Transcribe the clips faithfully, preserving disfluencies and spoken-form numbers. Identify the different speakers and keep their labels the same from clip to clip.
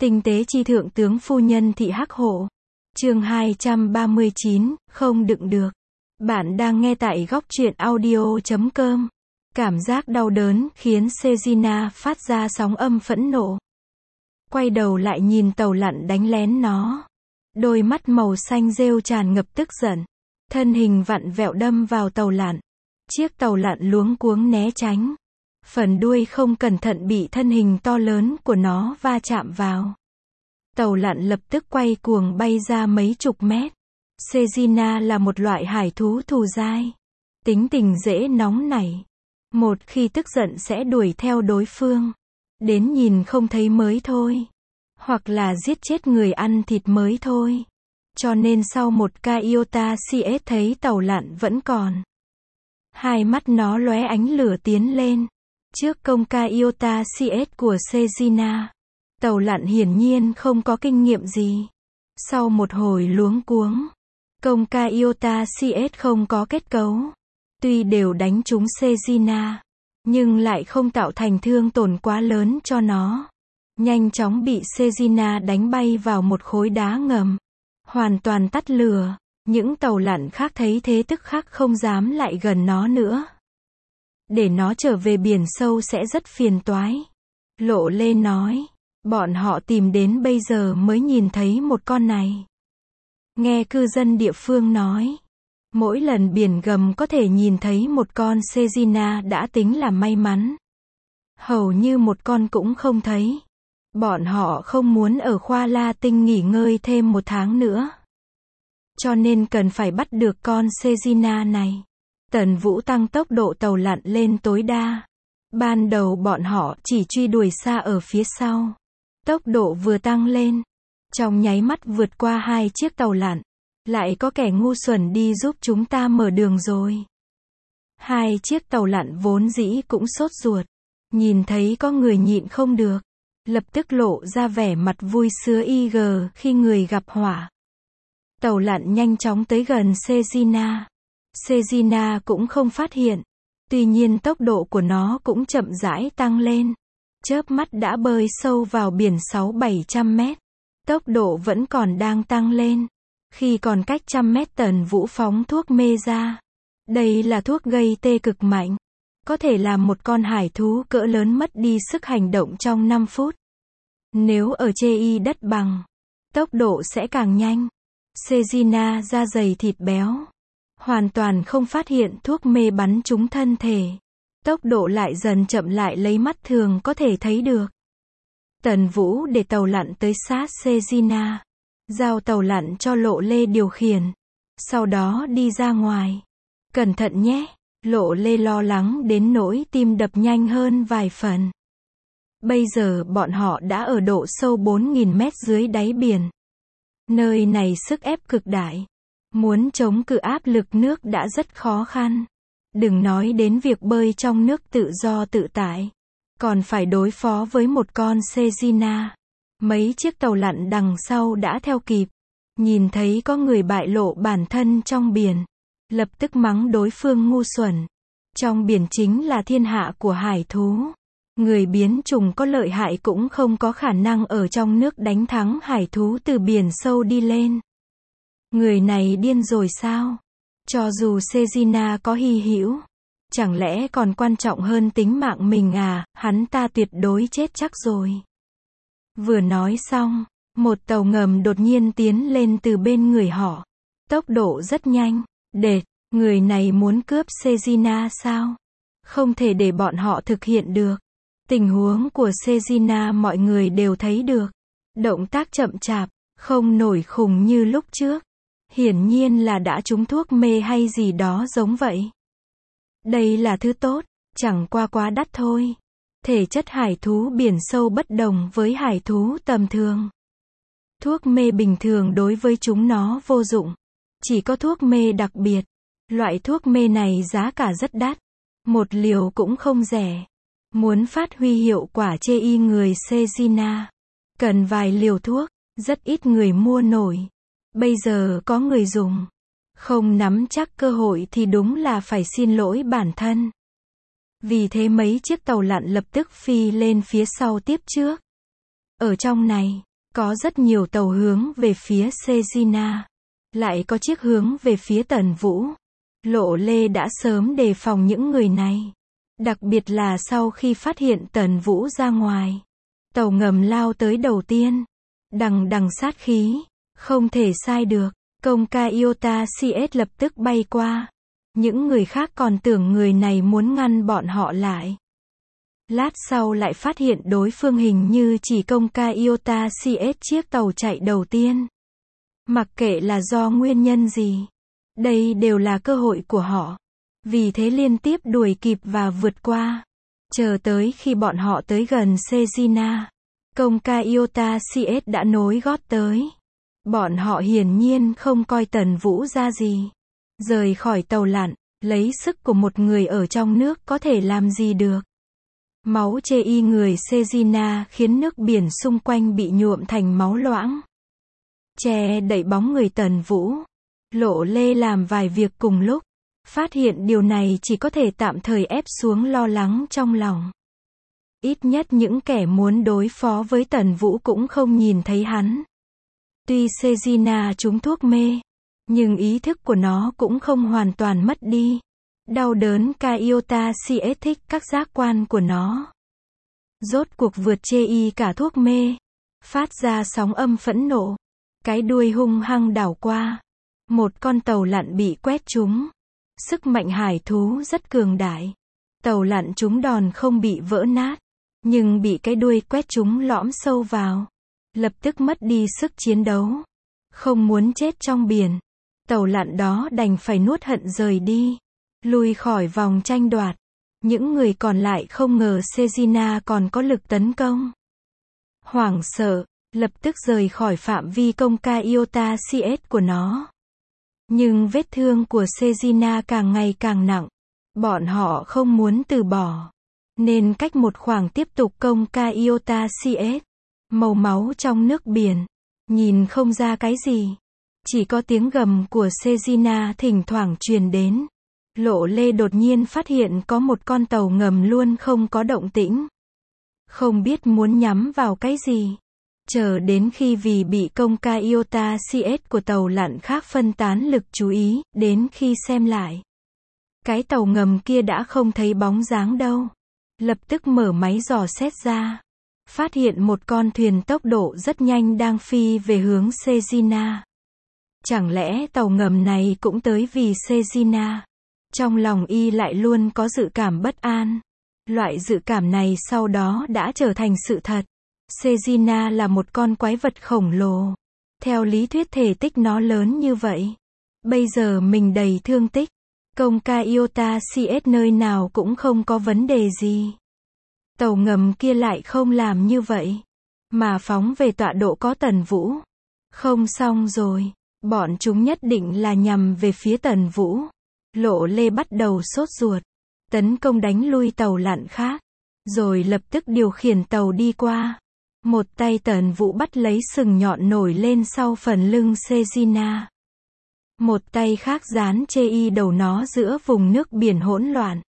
Speaker 1: Tinh tế chi thượng tướng phu nhân thị hắc hộ. Chương hai trăm ba mươi chín, không đựng được. Bạn đang nghe tại góc truyện audio chấm com. Cảm giác đau đớn khiến Sejina phát ra sóng âm phẫn nộ. Quay đầu lại nhìn tàu lặn đánh lén nó. Đôi mắt màu xanh rêu tràn ngập tức giận. Thân hình vặn vẹo đâm vào tàu lặn. Chiếc tàu lặn luống cuống né tránh. Phần đuôi không cẩn thận bị thân hình to lớn của nó va chạm vào. Tàu lặn lập tức quay cuồng bay ra mấy chục mét. Sejina là một loại hải thú thù dai. Tính tình dễ nóng nảy. Một khi tức giận sẽ đuổi theo đối phương. Đến nhìn không thấy mới thôi. Hoặc là giết chết người ăn thịt mới thôi. Cho nên sau một ca iota xê ét thấy tàu lặn vẫn còn. Hai mắt nó lóe ánh lửa tiến lên. Trước công ca iota xê ét của Sejina. Tàu lặn hiển nhiên không có kinh nghiệm gì. Sau một hồi luống cuống. Công ca iota xê ét không có kết cấu. Tuy đều đánh trúng Sejina. Nhưng lại không tạo thành thương tổn quá lớn cho nó. Nhanh chóng bị Sejina đánh bay vào một khối đá ngầm. Hoàn toàn tắt lửa. Những tàu lặn khác thấy thế tức khắc không dám lại gần nó nữa. Để nó trở về biển sâu sẽ rất phiền toái. Lộ Lê nói. Bọn họ tìm đến bây giờ mới nhìn thấy một con này. Nghe cư dân địa phương nói. Mỗi lần biển gầm có thể nhìn thấy một con Sejina đã tính là may mắn. Hầu như một con cũng không thấy. Bọn họ không muốn ở Khoa La Tinh nghỉ ngơi thêm một tháng nữa. Cho nên cần phải bắt được con Sejina này. Tần Vũ tăng tốc độ tàu lặn lên tối đa. Ban đầu bọn họ chỉ truy đuổi xa ở phía sau. Tốc độ vừa tăng lên. Trong nháy mắt vượt qua hai chiếc tàu lặn. Lại có kẻ ngu xuẩn đi giúp chúng ta mở đường rồi. Hai chiếc tàu lặn vốn dĩ cũng sốt ruột. Nhìn thấy có người nhịn không được. Lập tức lộ ra vẻ mặt vui sướng y gờ khi người gặp họa. Tàu lặn nhanh chóng tới gần Sejina. Sejina cũng không phát hiện. Tuy nhiên tốc độ của nó cũng chậm rãi tăng lên. Chớp mắt đã bơi sâu vào biển sáu bảy trăm mét. Tốc độ vẫn còn đang tăng lên. Khi còn cách trăm mét Tần Vũ phóng thuốc mê ra. Đây là thuốc gây tê cực mạnh. Có thể làm một con hải thú cỡ lớn mất đi sức hành động trong năm phút. Nếu ở trên đất bằng, tốc độ sẽ càng nhanh. Sejina da dày thịt béo. Hoàn toàn không phát hiện thuốc mê bắn trúng thân thể. Tốc độ lại dần chậm lại lấy mắt thường có thể thấy được. Tần Vũ để tàu lặn tới sát Sejina. Giao tàu lặn cho Lộ Lê điều khiển. Sau đó đi ra ngoài. Cẩn thận nhé. Lộ Lê lo lắng đến nỗi tim đập nhanh hơn vài phần. Bây giờ bọn họ đã ở độ sâu bốn nghìn mét dưới đáy biển. Nơi này sức ép cực đại. Muốn chống cự áp lực nước đã rất khó khăn. Đừng nói đến việc bơi trong nước tự do tự tại. Còn phải đối phó với một con Sejina. Mấy chiếc tàu lặn đằng sau đã theo kịp. Nhìn thấy có người bại lộ bản thân trong biển. Lập tức mắng đối phương ngu xuẩn. Trong biển chính là thiên hạ của hải thú. Người biến chủng có lợi hại cũng không có khả năng ở trong nước đánh thắng hải thú từ biển sâu đi lên. Người này điên rồi sao? Cho dù Sejina có hy hữu. Chẳng lẽ còn quan trọng hơn tính mạng mình à? Hắn ta tuyệt đối chết chắc rồi. Vừa nói xong, một tàu ngầm đột nhiên tiến lên từ bên người họ. Tốc độ rất nhanh. Đệt, người này muốn cướp Sejina sao? Không thể để bọn họ thực hiện được. Tình huống của Sejina mọi người đều thấy được. Động tác chậm chạp, không nổi khùng như lúc trước. Hiển nhiên là đã trúng thuốc mê hay gì đó giống vậy. Đây là thứ tốt, chẳng qua quá đắt thôi. Thể chất hải thú biển sâu bất đồng với hải thú tầm thường. Thuốc mê bình thường đối với chúng nó vô dụng. Chỉ có thuốc mê đặc biệt. Loại thuốc mê này giá cả rất đắt. Một liều cũng không rẻ. Muốn phát huy hiệu quả chê y người Sejina. Cần vài liều thuốc. Rất ít người mua nổi. Bây giờ có người dùng. Không nắm chắc cơ hội thì đúng là phải xin lỗi bản thân. Vì thế mấy chiếc tàu lặn lập tức phi lên phía sau tiếp trước. Ở trong này, Có rất nhiều tàu hướng về phía Sejina. Lại có chiếc hướng về phía Tần Vũ. Lộ Lê đã sớm đề phòng những người này. Đặc biệt là sau khi phát hiện Tần Vũ ra ngoài. Tàu ngầm lao tới đầu tiên. Đằng đằng sát khí. Không thể sai được. Công ca Iota xê ét lập tức bay qua. Những người khác còn tưởng người này muốn ngăn bọn họ lại. Lát sau lại phát hiện đối phương hình như chỉ công ca Iota xê ét chiếc tàu chạy đầu tiên. Mặc kệ là do nguyên nhân gì. Đây đều là cơ hội của họ. Vì thế liên tiếp đuổi kịp và vượt qua. Chờ tới khi bọn họ tới gần Sejina. Công ca Iota xê ét đã nối gót tới. Bọn họ hiển nhiên không coi Tần Vũ ra gì. Rời khỏi tàu lặn, lấy sức của một người ở trong nước có thể làm gì được. Máu chê y người Sejina khiến nước biển xung quanh bị nhuộm thành máu loãng. Che đậy bóng người Tần Vũ. Lộ Lê làm vài việc cùng lúc. Phát hiện điều này chỉ có thể tạm thời ép xuống lo lắng trong lòng. Ít nhất những kẻ muốn đối phó với Tần Vũ cũng không nhìn thấy hắn. Tuy Sejina trúng thuốc mê, nhưng ý thức của nó cũng không hoàn toàn mất đi. Đau đớn ca Iota xê ét thích các giác quan của nó. Rốt cuộc vượt chê y cả thuốc mê. Phát ra sóng âm phẫn nộ. Cái đuôi hung hăng đảo qua. Một con tàu lặn bị quét trúng. Sức mạnh hải thú rất cường đại. Tàu lặn trúng đòn không bị vỡ nát. Nhưng bị cái đuôi quét trúng lõm sâu vào. Lập tức mất đi sức chiến đấu. Không muốn chết trong biển. Tàu lặn đó đành phải nuốt hận rời đi. Lùi khỏi vòng tranh đoạt. Những người còn lại không ngờ Sejina còn có lực tấn công. Hoảng sợ, lập tức rời khỏi phạm vi công ca Iota xê ét của nó. Nhưng vết thương của Sejina càng ngày càng nặng. Bọn họ không muốn từ bỏ. Nên cách một khoảng tiếp tục công ca Iota xê ét. Màu máu trong nước biển. Nhìn không ra cái gì. Chỉ có tiếng gầm của Sejina thỉnh thoảng truyền đến. Lộ Lê đột nhiên phát hiện có một con tàu ngầm luôn không có động tĩnh. Không biết muốn nhắm vào cái gì. Chờ đến khi vì bị công ca Iota xê ét của tàu lặn khác phân tán lực chú ý, đến khi xem lại. Cái tàu ngầm kia đã không thấy bóng dáng đâu. Lập tức mở máy dò xét ra. Phát hiện một con thuyền tốc độ rất nhanh đang phi về hướng Sejina. Chẳng lẽ tàu ngầm này cũng tới vì Sejina? Trong lòng y lại luôn có dự cảm bất an. Loại dự cảm này sau đó đã trở thành sự thật. Sejina là một con quái vật khổng lồ. Theo lý thuyết thể tích nó lớn như vậy. Bây giờ mình đầy thương tích. Công ca Iota xê ét nơi nào cũng không có vấn đề gì. Tàu ngầm kia lại không làm như vậy. Mà phóng về tọa độ có Tần Vũ. Không xong rồi. Bọn chúng nhất định là nhằm về phía Tần Vũ. Lộ Lê bắt đầu sốt ruột. Tấn công đánh lui tàu lặn khác. Rồi lập tức điều khiển tàu đi qua. Một tay Tần Vũ bắt lấy sừng nhọn nổi lên sau phần lưng Sejina. Một tay khác dán chê y đầu nó giữa vùng nước biển hỗn loạn.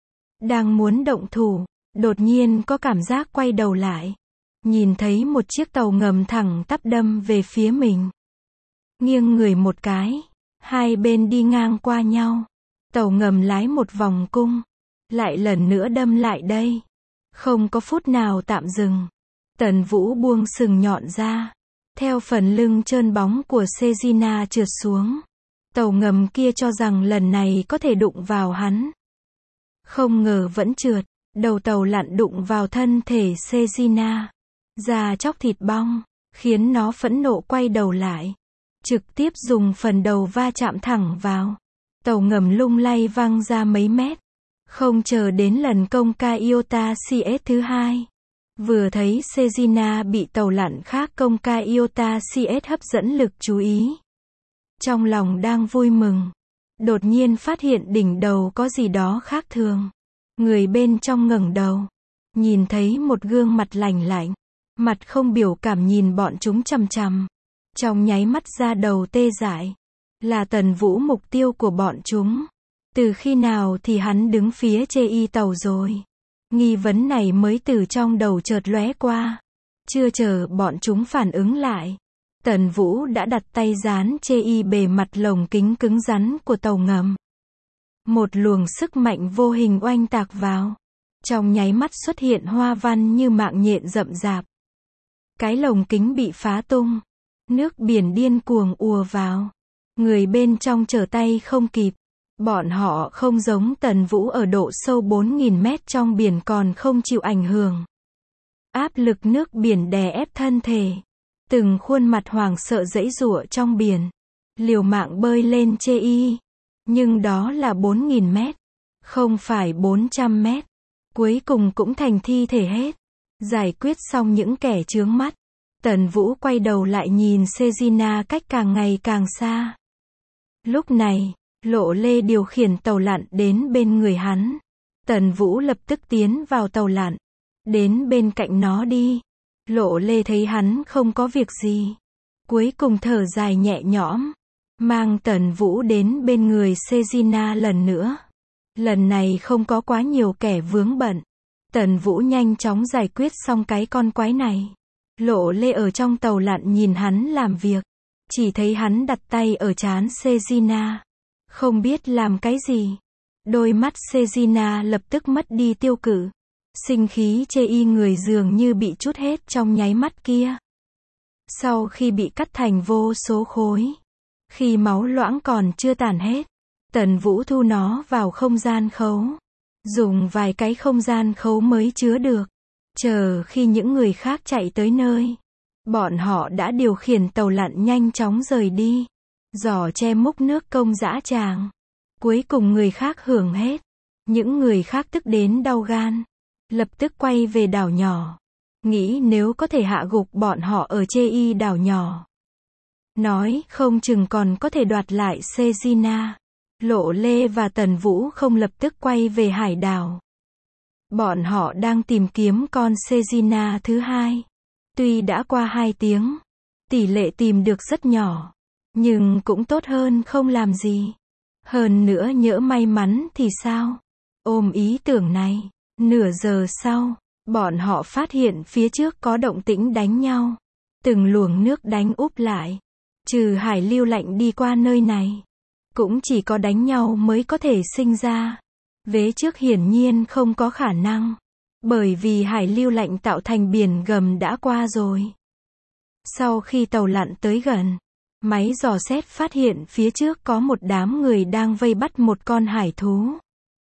Speaker 1: Đang muốn động thủ. Đột nhiên có cảm giác quay đầu lại. Nhìn thấy một chiếc tàu ngầm thẳng tắp đâm về phía mình. Nghiêng người một cái. Hai bên đi ngang qua nhau. Tàu ngầm lái một vòng cung. Lại lần nữa đâm lại đây. Không có phút nào tạm dừng. Tần Vũ buông sừng nhọn ra. Theo phần lưng trơn bóng của Sejina trượt xuống. Tàu ngầm kia cho rằng lần này có thể đụng vào hắn. Không ngờ vẫn trượt. Đầu tàu lặn đụng vào thân thể Sejina. Da chóc thịt bong. Khiến nó phẫn nộ quay đầu lại. Trực tiếp dùng phần đầu va chạm thẳng vào. Tàu ngầm lung lay văng ra mấy mét. Không chờ đến lần công ca Iota xê ét thứ hai. Vừa thấy Sejina bị tàu lặn khác công ca Iota xê ét hấp dẫn lực chú ý. Trong lòng đang vui mừng. Đột nhiên phát hiện đỉnh đầu có gì đó khác thường. Người bên trong ngẩng đầu. Nhìn thấy một gương mặt lạnh lạnh. Mặt không biểu cảm nhìn bọn chúng chằm chằm. Trong nháy mắt ra đầu tê dại. Là Tần Vũ mục tiêu của bọn chúng. Từ khi nào thì hắn đứng phía chê y tàu rồi. Nghi vấn này mới từ trong đầu chợt lóe qua. Chưa chờ bọn chúng phản ứng lại, Tần Vũ đã đặt tay dán chê y bề mặt lồng kính cứng rắn của tàu ngầm. Một luồng sức mạnh vô hình oanh tạc vào. Trong nháy mắt xuất hiện hoa văn như mạng nhện rậm rạp. Cái lồng kính bị phá tung. Nước biển điên cuồng ùa vào. Người bên trong trở tay không kịp. Bọn họ không giống Tần Vũ ở độ sâu bốn nghìn mét trong biển còn không chịu ảnh hưởng. Áp lực nước biển đè ép thân thể. Từng khuôn mặt hoảng sợ giãy giụa trong biển. Liều mạng bơi lên chê y. Nhưng đó là bốn nghìn mét. Không phải bốn trăm mét. Cuối cùng cũng thành thi thể hết. Giải quyết xong những kẻ chướng mắt. Tần Vũ quay đầu lại nhìn Sejina cách càng ngày càng xa. Lúc này, Lộ Lê điều khiển tàu lặn đến bên người hắn. Tần Vũ lập tức tiến vào tàu lặn. Đến bên cạnh nó đi. Lộ Lê thấy hắn không có việc gì. Cuối cùng thở dài nhẹ nhõm. Mang Tần Vũ đến bên người Sejina lần nữa. Lần này không có quá nhiều kẻ vướng bận. Tần Vũ nhanh chóng giải quyết xong cái con quái này. Lộ Lê ở trong tàu lặn nhìn hắn làm việc. Chỉ thấy hắn đặt tay ở trán Sejina. Không biết làm cái gì. Đôi mắt Sejina lập tức mất đi tiêu cự. Sinh khí chê y người dường như bị trút hết trong nháy mắt kia. Sau khi bị cắt thành vô số khối. Khi máu loãng còn chưa tàn hết. Tần Vũ thu nó vào không gian khấu. Dùng vài cái không gian khấu mới chứa được. Chờ khi những người khác chạy tới nơi. Bọn họ đã điều khiển tàu lặn nhanh chóng rời đi. Giỏ che múc nước công dã tràng. Cuối cùng người khác hưởng hết. Những người khác tức đến đau gan. Lập tức quay về đảo nhỏ. Nghĩ nếu có thể hạ gục bọn họ ở chê y đảo nhỏ. Nói không chừng còn có thể đoạt lại Sejina. Lộ Lê và Tần Vũ không lập tức quay về hải đảo. Bọn họ đang tìm kiếm con Sejina thứ hai. Tuy đã qua hai tiếng, tỷ lệ tìm được rất nhỏ. Nhưng cũng tốt hơn không làm gì. Hơn nữa nhỡ may mắn thì sao? Ôm ý tưởng này. Nửa giờ sau, bọn họ phát hiện phía trước có động tĩnh đánh nhau. Từng luồng nước đánh úp lại. Trừ hải lưu lạnh đi qua nơi này. Cũng chỉ có đánh nhau mới có thể sinh ra. Vế trước hiển nhiên không có khả năng. Bởi vì hải lưu lạnh tạo thành biển gầm đã qua rồi. Sau khi tàu lặn tới gần, máy dò xét phát hiện phía trước có một đám người đang vây bắt một con hải thú.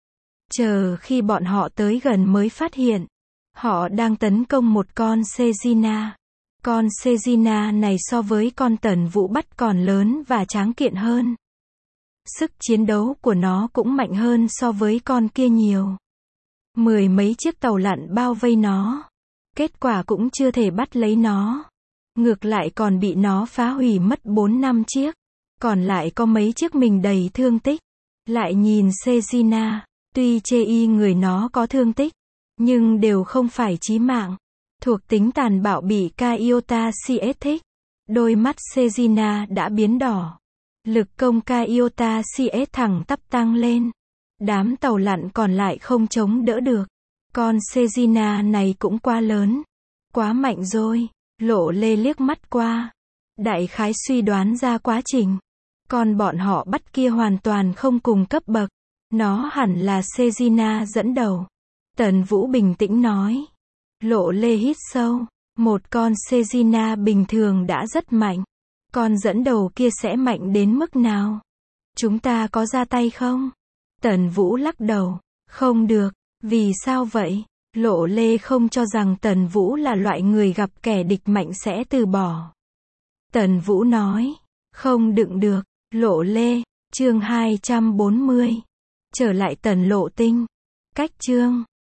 Speaker 1: Chờ khi bọn họ tới gần mới phát hiện. Họ đang tấn công một con Sejina. Con Sejina này so với con Tần Vũ bắt còn lớn và tráng kiện hơn. Sức chiến đấu của nó cũng mạnh hơn so với con kia nhiều. Mười mấy chiếc tàu lặn bao vây nó. Kết quả cũng chưa thể bắt lấy nó. Ngược lại còn bị nó phá hủy mất bốn năm chiếc. Còn lại có mấy chiếc mình đầy thương tích. Lại nhìn Sejina. Tuy chê y người nó có thương tích. Nhưng đều không phải chí mạng. Thuộc tính tàn bạo bị Kaiota xê ét thích. Đôi mắt Sejina đã biến đỏ. Lực công Kaiota xê ét thẳng tắp tăng lên. Đám tàu lặn còn lại không chống đỡ được. Con Sejina này cũng quá lớn. Quá mạnh rồi. Lộ Lê liếc mắt qua. Đại khái suy đoán ra quá trình. Còn bọn họ bắt kia hoàn toàn không cùng cấp bậc. Nó hẳn là Sejina dẫn đầu. Tần Vũ bình tĩnh nói. Lộ Lê hít sâu. Một con Sejina bình thường đã rất mạnh. Con dẫn đầu kia sẽ mạnh đến mức nào? Chúng ta có ra tay không? Tần Vũ lắc đầu. Không được. Vì sao vậy? Lộ Lê không cho rằng Tần Vũ là loại người gặp kẻ địch mạnh sẽ từ bỏ. Tần Vũ nói. Không đựng được. Lộ Lê. Chương hai trăm bốn mươi. Trở lại Tần Lộ Tinh. Cách chương